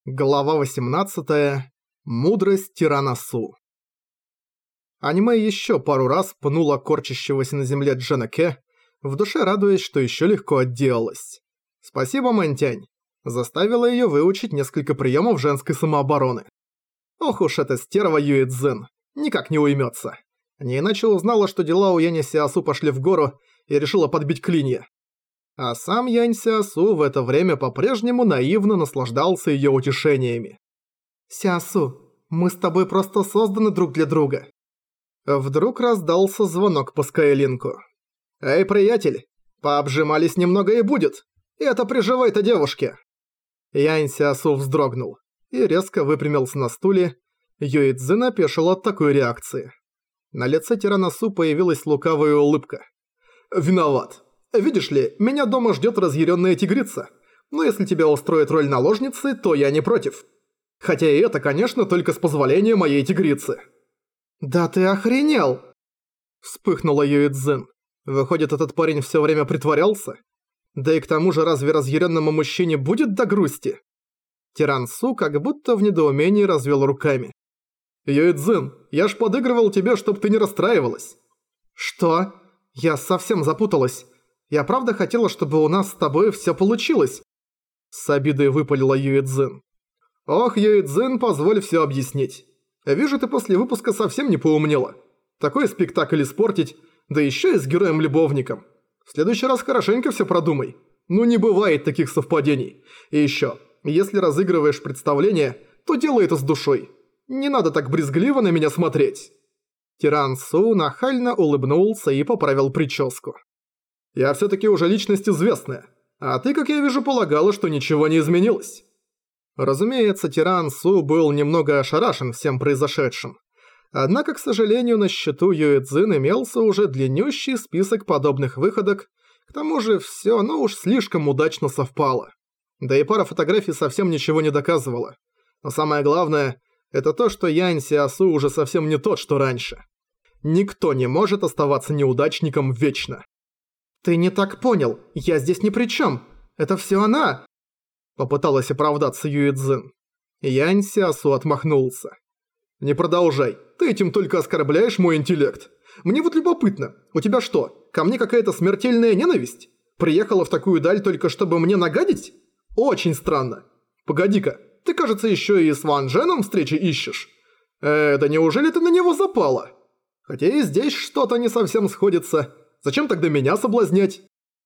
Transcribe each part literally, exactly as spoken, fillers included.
Глава восемнадцатая. Мудрость тирана Су. Аниме еще пару раз пнуло корчащегося на земле Джена Ке, в душе радуясь, что еще легко отделалась. Спасибо, Мэнтянь. Заставила ее выучить несколько приемов женской самообороны. Ох уж эта стерва Юэ Цзин, никак не уймется. Не иначе узнала, что дела у Яни Сиасу пошли в гору, и решила подбить клинья. А сам Янь Сиасу в это время по-прежнему наивно наслаждался ее утешениями. «Сиасу, мы с тобой просто созданы друг для друга». Вдруг раздался звонок по Скайлинку. «Эй, приятель, пообжимались немного и будет. И это при живой-то девушке». Янь Сиасу вздрогнул и резко выпрямился на стуле. Юэ Цзин опешил от такой реакции. На лице тирана Су появилась лукавая улыбка. «Виноват. Видишь ли, меня дома ждет разъяренная тигрица. Но если тебя устроит роль наложницы, то я не против. Хотя и это, конечно, только с позволения моей тигрицы». «Да ты охренел!» Вспыхнула Юэ Цзин. Выходит, этот парень все время притворялся? Да и к тому же, разве разъяренному мужчине будет до грусти? Тиран Су как будто в недоумении развел руками. «Юэ Цзин, я ж подыгрывал тебе, чтоб ты не расстраивалась». «Что? Я совсем запуталась. Я правда хотела, чтобы у нас с тобой все получилось?» С обидой выпалила Юэ Цзин. «Ох, Юэ Цзин, позволь все объяснить. Вижу, ты после выпуска совсем не поумнела. Такой спектакль испортить, да еще и с героем-любовником. В следующий раз хорошенько все продумай. Ну не бывает таких совпадений. И еще, если разыгрываешь представление, то делай это с душой. Не надо так брезгливо на меня смотреть». Тиран Су нахально улыбнулся и поправил прическу. «Я все-таки уже личность известная, а ты, как я вижу, полагала, что ничего не изменилось». Разумеется, тиран Су был немного ошарашен всем произошедшим. Однако, к сожалению, на счету Юэ Цзин имелся уже длиннющий список подобных выходок, к тому же все, ну уж слишком удачно совпало. Да и пара фотографий совсем ничего не доказывала. Но самое главное, это то, что Янь Сиасу уже совсем не тот, что раньше. Никто не может оставаться неудачником вечно. «Ты не так понял, я здесь ни при чем. Это все она!» Попыталась оправдаться Юэ Цзин. Янь Сиасу отмахнулся. «Не продолжай, ты этим только оскорбляешь мой интеллект. Мне вот любопытно, у тебя что, ко мне какая-то смертельная ненависть? Приехала в такую даль только чтобы мне нагадить? Очень странно. Погоди-ка, ты, кажется, еще и с Ван Дженом встречи ищешь. Э, да неужели ты на него запала? Хотя и здесь что-то не совсем сходится. Зачем тогда меня соблазнять?»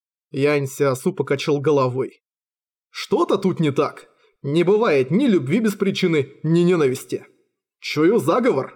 Янь Сиасу покачал головой. «Что-то тут не так. Не бывает ни любви без причины, ни ненависти. Чую заговор».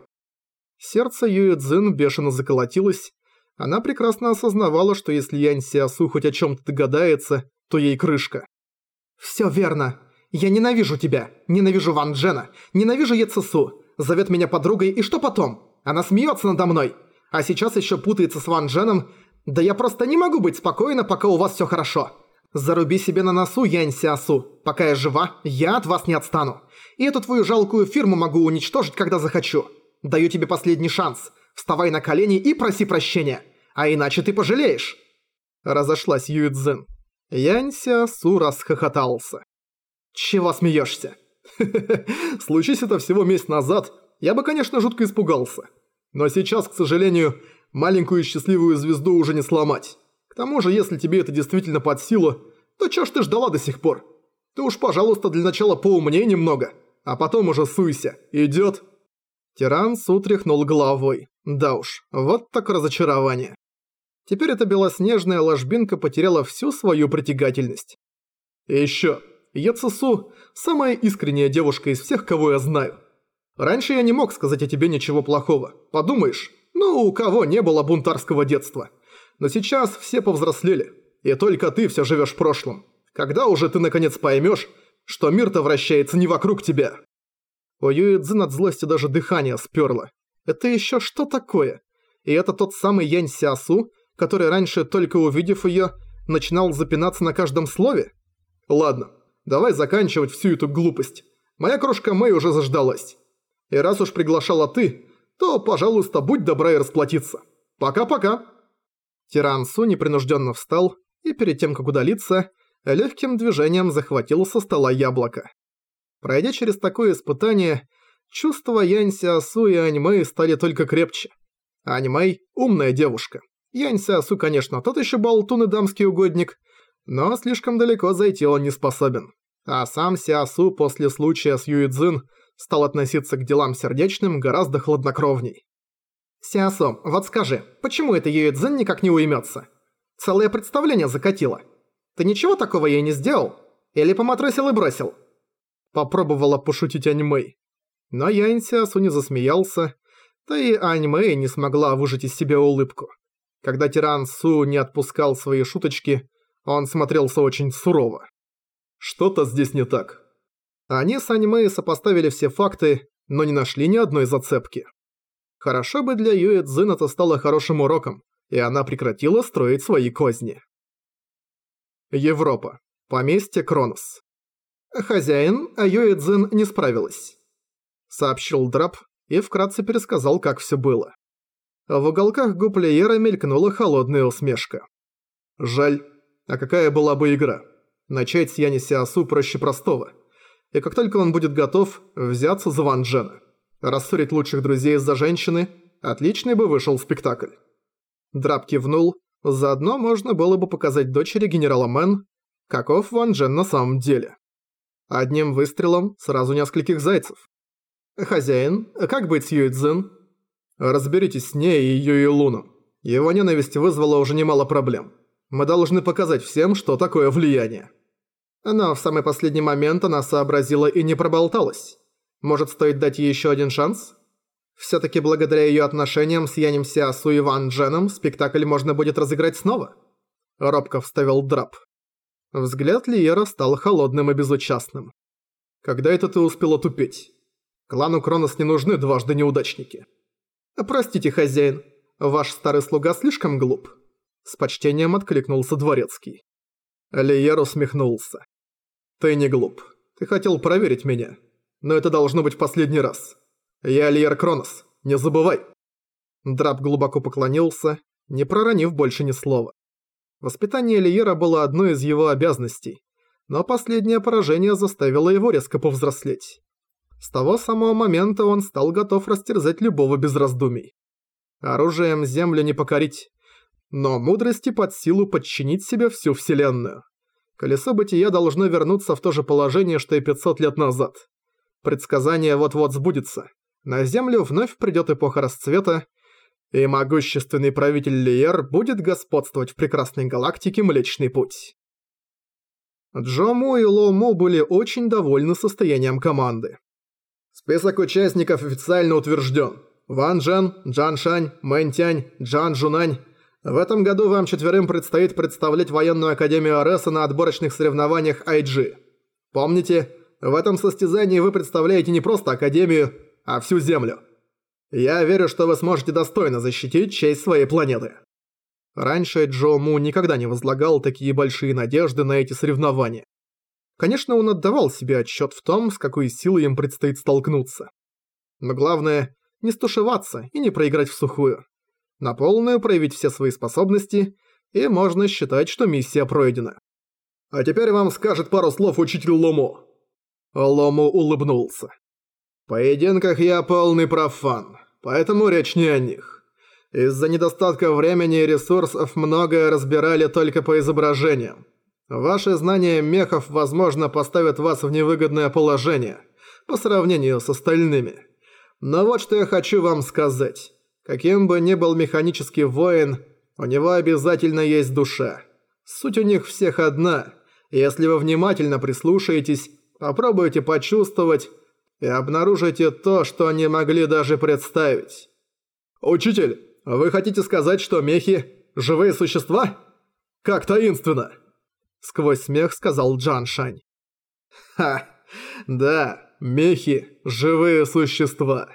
Сердце Юэ Цзин бешено заколотилось. Она прекрасно осознавала, что если Янь Сиасу хоть о чем-то догадается, то ей крышка. «Всё верно. Я ненавижу тебя, ненавижу Ван Джена, ненавижу Е Цесу. Зовет меня подругой, и что потом? Она смеется надо мной. А сейчас еще путается с Ван Дженом. Да я просто не могу быть спокойна, пока у вас все хорошо. Заруби себе на носу, Янь Сиасу. Пока я жива, я от вас не отстану. И эту твою жалкую фирму могу уничтожить, когда захочу. Даю тебе последний шанс. Вставай на колени и проси прощения. А иначе ты пожалеешь». Разошлась Юэ Цзин. Янь Сиасу расхохотался. «Чего смеешься?» «Случись это всего месяц назад, я бы, конечно, жутко испугался. Но сейчас, к сожалению, маленькую счастливую звезду уже не сломать. К тому же, если тебе это действительно под силу, то чё ж ты ждала до сих пор? Ты уж, пожалуйста, для начала поумней немного, а потом уже суйся. Идёт?» Тиран Су тряхнул головой. Да уж, вот так разочарование. Теперь эта белоснежная ложбинка потеряла всю свою притягательность. И ещё, Е Цесу – самая искренняя девушка из всех, кого я знаю. Раньше я не мог сказать о тебе ничего плохого. Подумаешь, ну у кого не было бунтарского детства. Но сейчас все повзрослели, и только ты все живешь в прошлом. Когда уже ты наконец поймешь, что мир-то вращается не вокруг тебя?» У Юэ Цзин от злости даже дыхание сперло. Это еще что такое? И это тот самый Янь Сиасу, который раньше, только увидев ее, начинал запинаться на каждом слове? Ладно, давай заканчивать всю эту глупость. Моя крошка Мэй уже заждалась. И раз уж приглашала ты, то, пожалуйста, будь добра и расплатиться. Пока-пока». Тиран Су непринужденно встал и перед тем, как удалиться, легким движением захватил со стола яблоко. Пройдя через такое испытание, чувства Янь Сиасу и Аньмэй стали только крепче. Аньмэй – умная девушка. Янь Сиасу, конечно, тот еще болтун и дамский угодник, но слишком далеко зайти он не способен. А сам Сиасу после случая с Юэцзин стал относиться к делам сердечным гораздо хладнокровней. «Сиасу, вот скажи, почему эта Юэцзин никак не уймется? Целое представление закатила. Ты ничего такого ей не сделал? Или поматросил и бросил?» Попробовала пошутить Аньмэй. Но Янь Сиасу не засмеялся, да и Аньмэй не смогла выжать из себя улыбку. Когда тиран Су не отпускал свои шуточки, он смотрелся очень сурово. Что-то здесь не так. Они с Аньмэй сопоставили все факты, но не нашли ни одной зацепки. Хорошо бы для Юэцзин это стало хорошим уроком, и она прекратила строить свои козни. Европа. Поместье Кронос. «Хозяин, а Юэцзин не справилась», — сообщил Драп и вкратце пересказал, как все было. В уголках губ Лиера мелькнула холодная усмешка. «Жаль. А какая была бы игра? Начать с Яни Сиасу проще простого. И как только он будет готов, взяться за Ван Джена. Рассорить лучших друзей из-за женщины – отличный бы вышел спектакль». Драп кивнул, заодно можно было бы показать дочери генерала Мэн, каков Ван Джен на самом деле. Одним выстрелом сразу нескольких зайцев. «Хозяин, как быть с Юэцзин?» «Разберитесь с ней и Юэлуном. Его ненависть вызвала уже немало проблем. Мы должны показать всем, что такое влияние». Но в самый последний момент она сообразила и не проболталась. Может, стоит дать ей еще один шанс? Всё-таки благодаря её отношениям с Янем Сиасу и Ван Дженом спектакль можно будет разыграть снова? Робко вставил Драп. Взгляд Лиера стал холодным и безучастным. «Когда это ты успела тупеть? Клану Кронос не нужны дважды неудачники». «Простите, хозяин, ваш старый слуга слишком глуп», — с почтением откликнулся дворецкий. Лиер усмехнулся. «Ты не глуп. Ты хотел проверить меня. Но это должно быть в последний раз. Я Лиер Кронос, не забывай». Драп глубоко поклонился, не проронив больше ни слова. Воспитание Лиера было одной из его обязанностей, но последнее поражение заставило его резко повзрослеть. С того самого момента он стал готов растерзать любого без раздумий. Оружием землю не покорить, но мудрости под силу подчинить себе всю вселенную. Колесо бытия должно вернуться в то же положение, что и пятьсот лет назад. Предсказание вот-вот сбудется. На землю вновь придет эпоха расцвета, и могущественный правитель Лиер будет господствовать в прекрасной галактике Млечный Путь. Джо Му и Ло Му были очень довольны состоянием команды. Список участников официально утвержден. Ван Джен, Джан Шань, Мэн Тянь, Джан Жунань. В этом году вам четверым предстоит представлять военную академию Ареса на отборочных соревнованиях ай джи. Помните, в этом состязании вы представляете не просто академию, а всю Землю. Я верю, что вы сможете достойно защитить честь своей планеты. Раньше Джо Му никогда не возлагал такие большие надежды на эти соревнования. Конечно, он отдавал себе отчет в том, с какой силой им предстоит столкнуться. Но главное, не стушеваться и не проиграть в сухую. На полную проявить все свои способности, и можно считать, что миссия пройдена. А теперь вам скажет пару слов учитель Лому. Лому улыбнулся. В поединках я полный профан, поэтому речь не о них. Из-за недостатка времени и ресурсов многое разбирали только по изображениям. Ваши знания мехов, возможно, поставят вас в невыгодное положение по сравнению с остальными. Но вот что я хочу вам сказать. Каким бы ни был механический воин, у него обязательно есть душа. Суть у них всех одна. Если вы внимательно прислушаетесь, попробуйте почувствовать и обнаружите то, что не могли даже представить. «Учитель, вы хотите сказать, что мехи – живые существа? Как таинственно!» Сквозь смех сказал Джан Шань. «Ха, да, мехи – живые существа.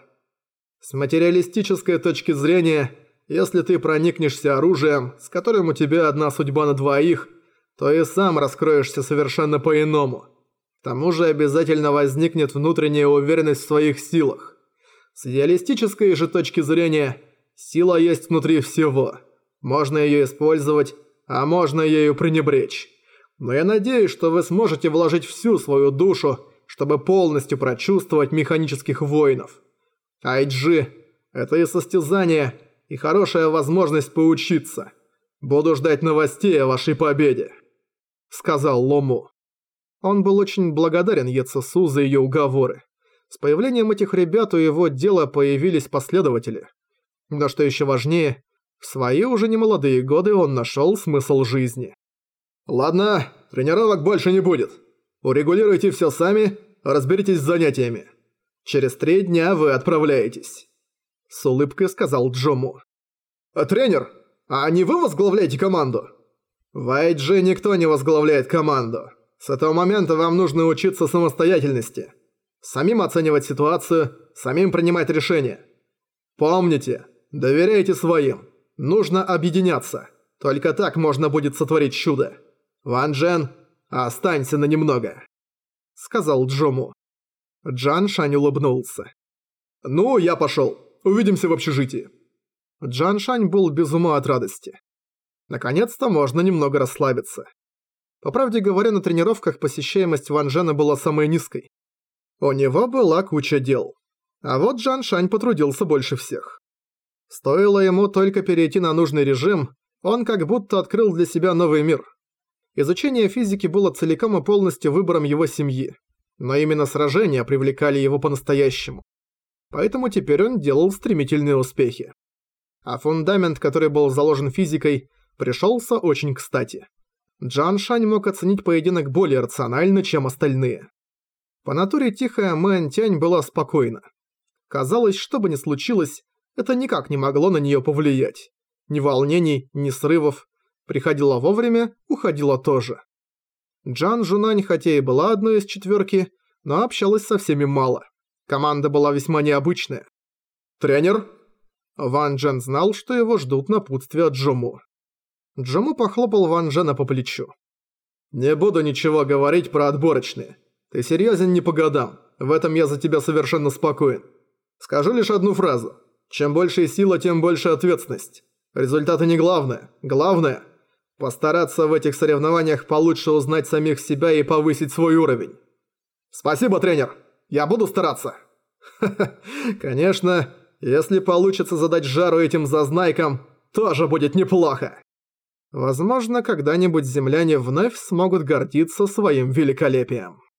С материалистической точки зрения, если ты проникнешься оружием, с которым у тебя одна судьба на двоих, то и сам раскроешься совершенно по-иному. К тому же обязательно возникнет внутренняя уверенность в своих силах. С идеалистической же точки зрения, сила есть внутри всего. Можно ее использовать, а можно ею пренебречь. Но я надеюсь, что вы сможете вложить всю свою душу, чтобы полностью прочувствовать механических воинов. ай джи – это и состязание, и хорошая возможность поучиться. Буду ждать новостей о вашей победе», – сказал Лому. Он был очень благодарен Ецесу за ее уговоры. С появлением этих ребят у его дела появились последователи. Но что еще важнее, в свои уже немолодые годы он нашел смысл жизни. «Ладно, тренировок больше не будет. Урегулируйте все сами, разберитесь с занятиями. Через три дня вы отправляетесь», – с улыбкой сказал Джому. «Тренер, а не вы возглавляете команду?» «В ай джи никто не возглавляет команду. С этого момента вам нужно учиться самостоятельности. Самим оценивать ситуацию, самим принимать решения. Помните, доверяйте своим. Нужно объединяться. Только так можно будет сотворить чудо. Ван Джен, останься на немного», — сказал Джому. Джан Шань улыбнулся. «Ну, я пошел. Увидимся в общежитии». Джан Шань был без ума от радости. Наконец-то можно немного расслабиться. По правде говоря, на тренировках посещаемость Ван Джена была самой низкой. У него была куча дел. А вот Джан Шань потрудился больше всех. Стоило ему только перейти на нужный режим, он как будто открыл для себя новый мир. Изучение физики было целиком и полностью выбором его семьи. Но именно сражения привлекали его по-настоящему. Поэтому теперь он делал стремительные успехи. А фундамент, который был заложен физикой, пришелся очень кстати. Джан Шань мог оценить поединок более рационально, чем остальные. По натуре тихая Мэн Тянь была спокойна. Казалось, что бы ни случилось, это никак не могло на нее повлиять. Ни волнений, ни срывов. Приходила вовремя, уходила тоже. Джан Жунань хотя и была одной из четверки, но общалась со всеми мало. Команда была весьма необычная. «Тренер?» Ван Джен знал, что его ждут напутствия от Джому. Джому похлопал Ван Джена по плечу. «Не буду ничего говорить про отборочные. Ты серьезен не по годам, в этом я за тебя совершенно спокоен. Скажу лишь одну фразу. Чем больше сила, тем больше ответственность. Результаты не главное. Главное – постараться в этих соревнованиях получше узнать самих себя и повысить свой уровень». «Спасибо, тренер. Я буду стараться». «Ха-ха, конечно, если получится задать жару этим зазнайкам, тоже будет неплохо». Возможно, когда-нибудь земляне вновь смогут гордиться своим великолепием.